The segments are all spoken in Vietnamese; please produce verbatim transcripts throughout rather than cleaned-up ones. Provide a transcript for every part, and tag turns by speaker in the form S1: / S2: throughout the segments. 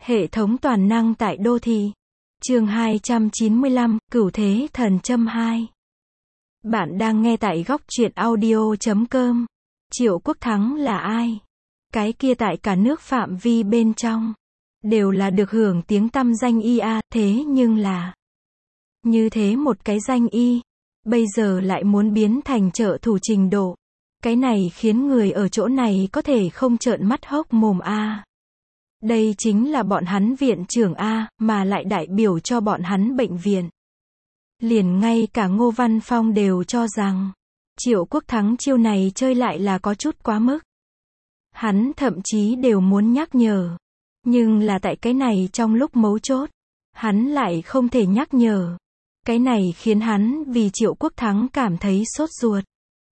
S1: Hệ thống toàn năng tại đô thị. Chương hai trăm chín mươi lăm, Cửu Thế Thần Châm hai. Bạn đang nghe tại góc truyện audio chấm com. Triệu Quốc Thắng là ai? Cái kia tại cả nước phạm vi bên trong đều là được hưởng tiếng tăm danh y a, thế nhưng là như thế một cái danh y, bây giờ lại muốn biến thành trợ thủ trình độ. Cái này khiến người ở chỗ này có thể không trợn mắt hốc mồm a. Đây chính là bọn hắn viện trưởng a, mà lại đại biểu cho bọn hắn bệnh viện. Liền ngay cả Ngô Văn Phong đều cho rằng Triệu Quốc Thắng chiêu này chơi lại là có chút quá mức. Hắn thậm chí đều muốn nhắc nhở, nhưng là tại cái này trong lúc mấu chốt, hắn lại không thể nhắc nhở. Cái này khiến hắn vì Triệu Quốc Thắng cảm thấy sốt ruột.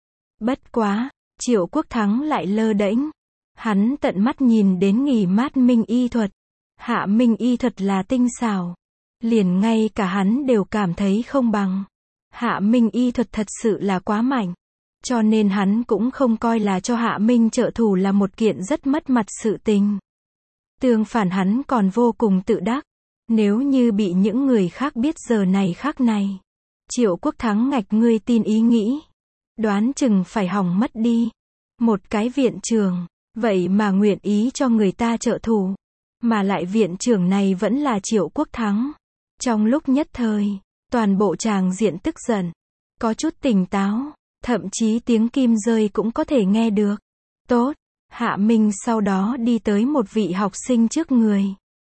S1: Bất quá, Triệu Quốc Thắng lại lơ đễnh. Hắn tận mắt nhìn đến nghỉ mát Minh y thuật. Hạ Minh y thuật là tinh xảo. Liền ngay cả hắn đều cảm thấy không bằng. Hạ Minh y thuật thật sự là quá mạnh. Cho nên hắn cũng không coi là cho Hạ Minh trợ thủ là một kiện rất mất mặt sự tình. Tương phản hắn còn vô cùng tự đắc. Nếu như bị những người khác biết giờ này khác này, Triệu Quốc Thắng ngạch ngươi tin ý nghĩ, đoán chừng phải hỏng mất đi. Một cái viện trưởng, vậy mà nguyện ý cho người ta trợ thủ, mà lại viện trưởng này vẫn là Triệu Quốc Thắng. Trong lúc nhất thời, toàn bộ tràng diện tức giận, có chút tỉnh táo, thậm chí tiếng kim rơi cũng có thể nghe được. Tốt, Hạ Minh sau đó đi tới một vị học sinh trước người.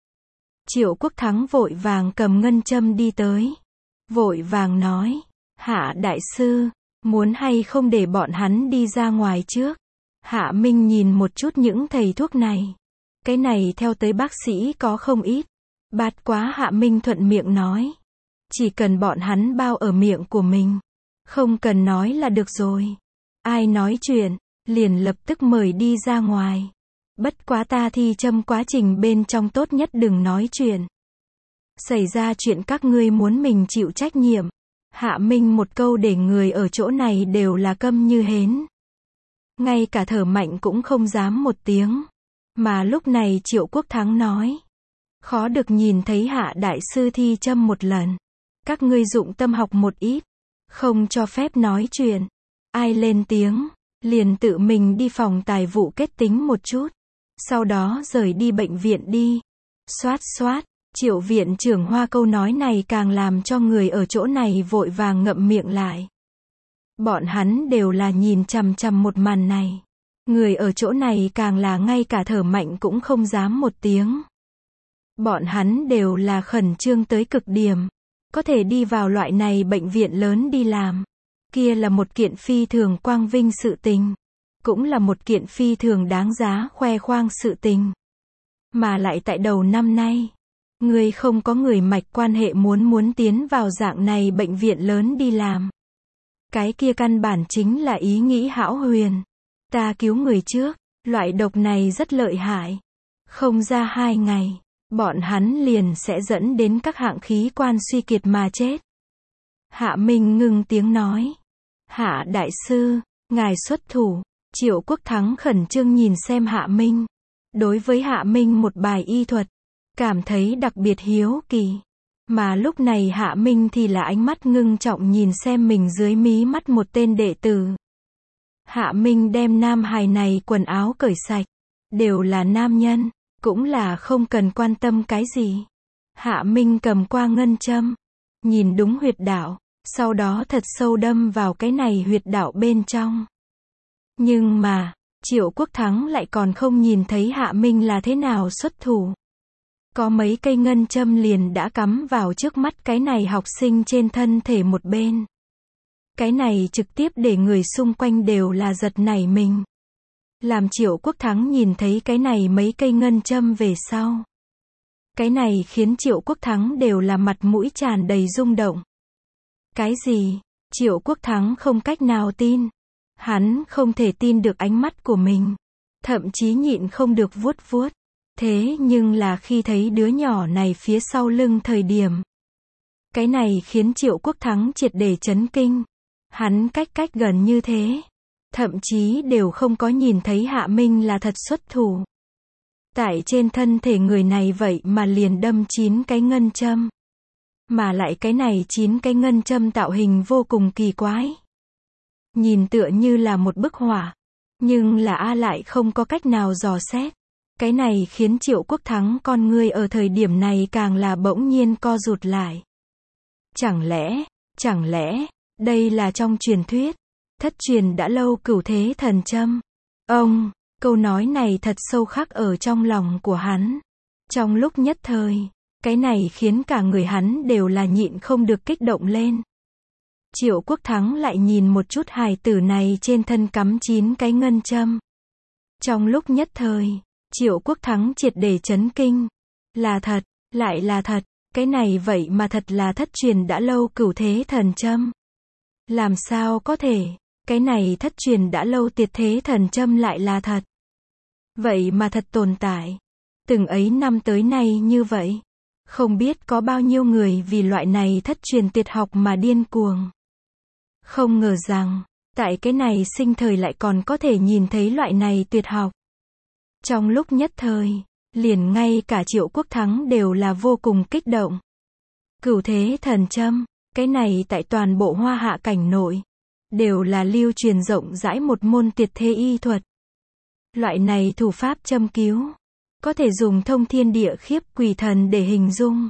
S1: Triệu Quốc Thắng vội vàng cầm ngân châm đi tới. Vội vàng nói, Hạ đại sư, muốn hay không để bọn hắn đi ra ngoài trước. Hạ Minh nhìn một chút những thầy thuốc này. Cái này theo tới bác sĩ có không ít. Bát quá Hạ Minh thuận miệng nói. Chỉ cần bọn hắn bao ở miệng của mình. Không cần nói là được rồi. Ai nói chuyện, liền lập tức mời đi ra ngoài. Bất quá ta thi châm quá trình bên trong tốt nhất đừng nói chuyện. Xảy ra chuyện các ngươi muốn mình chịu trách nhiệm. Hạ Minh một câu để người ở chỗ này đều là câm như hến. Ngay cả thở mạnh cũng không dám một tiếng. Mà lúc này Triệu Quốc Thắng nói. Khó được nhìn thấy Hạ đại sư thi châm một lần. Các ngươi dụng tâm học một ít. Không cho phép nói chuyện. Ai lên tiếng, liền tự mình đi phòng tài vụ kết tính một chút. Sau đó rời đi bệnh viện đi. Xoát xoát, Triệu viện trưởng Hoa câu nói này càng làm cho người ở chỗ này vội vàng ngậm miệng lại. Bọn hắn đều là nhìn chằm chằm một màn này. Người ở chỗ này càng là ngay cả thở mạnh cũng không dám một tiếng. Bọn hắn đều là khẩn trương tới cực điểm. Có thể đi vào loại này bệnh viện lớn đi làm. Kia là một kiện phi thường quang vinh sự tình. Cũng là một kiện phi thường đáng giá khoe khoang sự tình. Mà lại tại đầu năm nay, người không có người mạch quan hệ muốn muốn tiến vào dạng này bệnh viện lớn đi làm. Cái kia căn bản chính là ý nghĩ hão huyền. Ta cứu người trước, loại độc này rất lợi hại. Không ra hai ngày, bọn hắn liền sẽ dẫn đến các hạng khí quan suy kiệt mà chết. Hạ Minh ngưng tiếng nói. Hạ đại sư, ngài xuất thủ. Triệu Quốc Thắng khẩn trương nhìn xem Hạ Minh. Đối với Hạ Minh một bài y thuật, cảm thấy đặc biệt hiếu kỳ. Mà lúc này Hạ Minh thì là ánh mắt ngưng trọng nhìn xem mình dưới mí mắt một tên đệ tử. Hạ Minh đem nam hài này quần áo cởi sạch. Đều là nam nhân, cũng là không cần quan tâm cái gì. Hạ Minh cầm qua ngân châm, nhìn đúng huyệt đạo, sau đó thật sâu đâm vào cái này huyệt đạo bên trong. Nhưng mà, Triệu Quốc Thắng lại còn không nhìn thấy Hạ Minh là thế nào xuất thủ. Có mấy cây ngân châm liền đã cắm vào trước mắt cái này học sinh trên thân thể một bên. Cái này trực tiếp để người xung quanh đều là giật nảy mình. Làm Triệu Quốc Thắng nhìn thấy cái này mấy cây ngân châm về sau. Cái này khiến Triệu Quốc Thắng đều là mặt mũi tràn đầy rung động. Cái gì? Triệu Quốc Thắng không cách nào tin. Hắn không thể tin được ánh mắt của mình. Thậm chí nhịn không được vuốt vuốt. Thế nhưng là khi thấy đứa nhỏ này phía sau lưng thời điểm. Cái này khiến Triệu Quốc Thắng triệt để chấn kinh. Hắn cách cách gần như thế. Thậm chí đều không có nhìn thấy Hạ Minh là thật xuất thủ. Tại trên thân thể người này vậy mà liền đâm chín cái ngân châm. Mà lại cái này chín cái ngân châm tạo hình vô cùng kỳ quái. Nhìn tựa như là một bức họa. Nhưng là A lại không có cách nào dò xét. Cái này khiến Triệu Quốc Thắng con ngươi ở thời điểm này càng là bỗng nhiên co rụt lại. Chẳng lẽ, chẳng lẽ, đây là trong truyền thuyết, thất truyền đã lâu cửu thế thần châm. Ông, câu nói này thật sâu khắc ở trong lòng của hắn. Trong lúc nhất thời, cái này khiến cả người hắn đều là nhịn không được kích động lên. Triệu Quốc Thắng lại nhìn một chút hài tử này trên thân cắm chín cái ngân châm. Trong lúc nhất thời, Triệu Quốc Thắng triệt để chấn kinh. Là thật, lại là thật, cái này vậy mà thật là thất truyền đã lâu cửu thế thần châm. Làm sao có thể, cái này thất truyền đã lâu tuyệt thế thần châm lại là thật. Vậy mà thật tồn tại. Từng ấy năm tới nay như vậy. Không biết có bao nhiêu người vì loại này thất truyền tuyệt học mà điên cuồng. Không ngờ rằng, tại cái này sinh thời lại còn có thể nhìn thấy loại này tuyệt học. Trong lúc nhất thời, liền ngay cả Triệu Quốc Thắng đều là vô cùng kích động. Cửu thế thần châm, cái này tại toàn bộ Hoa Hạ cảnh nội, đều là lưu truyền rộng rãi một môn tuyệt thế y thuật. Loại này thủ pháp châm cứu, có thể dùng thông thiên địa khiếp quỷ thần để hình dung.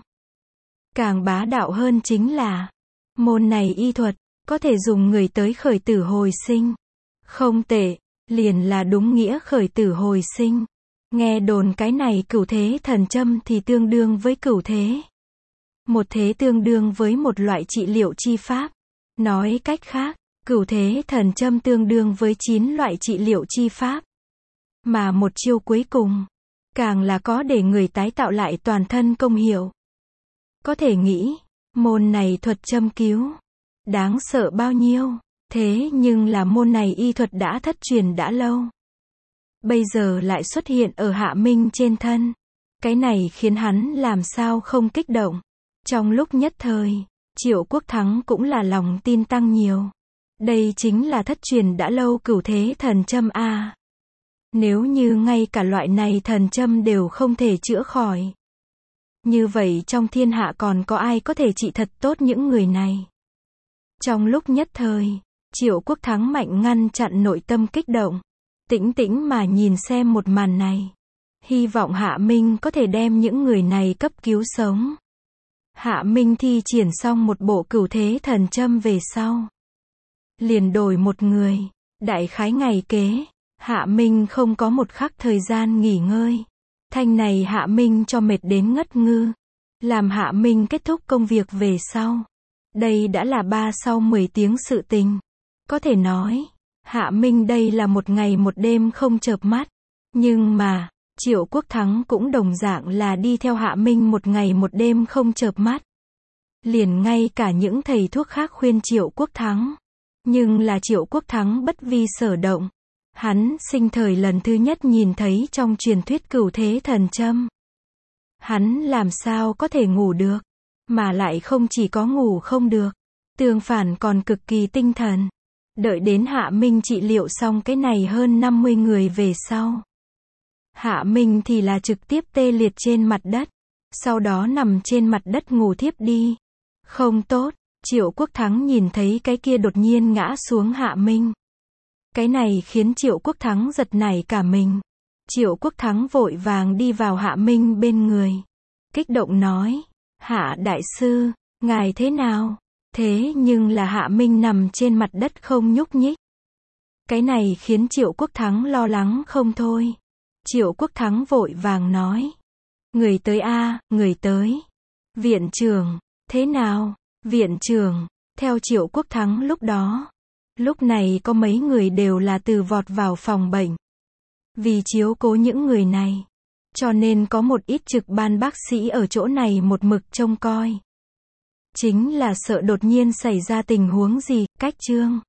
S1: Càng bá đạo hơn chính là, môn này y thuật, có thể dùng người tới khởi tử hồi sinh. Không tệ, liền là đúng nghĩa khởi tử hồi sinh. Nghe đồn cái này cửu thế thần châm thì tương đương với cửu thế. Một thế tương đương với một loại trị liệu chi pháp. Nói cách khác, cửu thế thần châm tương đương với chín loại trị liệu chi pháp. Mà một chiêu cuối cùng, càng là có để người tái tạo lại toàn thân công hiệu. Có thể nghĩ, môn này thuật châm cứu, đáng sợ bao nhiêu, thế nhưng là môn này y thuật đã thất truyền đã lâu. Bây giờ lại xuất hiện ở Hạ Minh trên thân. Cái này khiến hắn làm sao không kích động. Trong lúc nhất thời, Triệu Quốc Thắng cũng là lòng tin tăng nhiều. Đây chính là thất truyền đã lâu cửu thế thần châm A. Nếu như ngay cả loại này thần châm đều không thể chữa khỏi. Như vậy trong thiên hạ còn có ai có thể trị thật tốt những người này? Trong lúc nhất thời, Triệu Quốc Thắng mạnh ngăn chặn nội tâm kích động. Tĩnh tĩnh mà nhìn xem một màn này. Hy vọng Hạ Minh có thể đem những người này cấp cứu sống. Hạ Minh thi triển xong một bộ cửu thế thần châm về sau. Liền đổi một người. Đại khái ngày kế, Hạ Minh không có một khắc thời gian nghỉ ngơi. Thanh này Hạ Minh cho mệt đến ngất ngư. Làm Hạ Minh kết thúc công việc về sau. Đây đã là ba sau mười tiếng sự tình. Có thể nói, Hạ Minh đây là một ngày một đêm không chợp mắt. Nhưng mà, Triệu Quốc Thắng cũng đồng dạng là đi theo Hạ Minh một ngày một đêm không chợp mắt. Liền ngay cả những thầy thuốc khác khuyên Triệu Quốc Thắng. Nhưng là Triệu Quốc Thắng bất vi sở động. Hắn sinh thời lần thứ nhất nhìn thấy trong truyền thuyết cửu thế thần châm. Hắn làm sao có thể ngủ được. Mà lại không chỉ có ngủ không được. Tương phản còn cực kỳ tinh thần. Đợi đến Hạ Minh trị liệu xong cái này hơn năm mươi người về sau. Hạ Minh thì là trực tiếp tê liệt trên mặt đất. Sau đó nằm trên mặt đất ngủ thiếp đi. Không tốt, Triệu Quốc Thắng nhìn thấy cái kia đột nhiên ngã xuống Hạ Minh. Cái này khiến Triệu Quốc Thắng giật nảy cả mình. Triệu Quốc Thắng vội vàng đi vào Hạ Minh bên người. Kích động nói, Hạ đại sư, ngài thế nào? Thế nhưng là Hạ Minh nằm trên mặt đất không nhúc nhích. Cái này khiến Triệu Quốc Thắng lo lắng không thôi. Triệu Quốc Thắng vội vàng nói. Người tới a, người tới. Viện trưởng, thế nào? Viện trưởng, theo Triệu Quốc Thắng lúc đó. Lúc này có mấy người đều là từ vọt vào phòng bệnh. Vì chiếu cố những người này. Cho nên có một ít trực ban bác sĩ ở chỗ này một mực trông coi. Chính là sợ đột nhiên xảy ra tình huống gì, cách chương.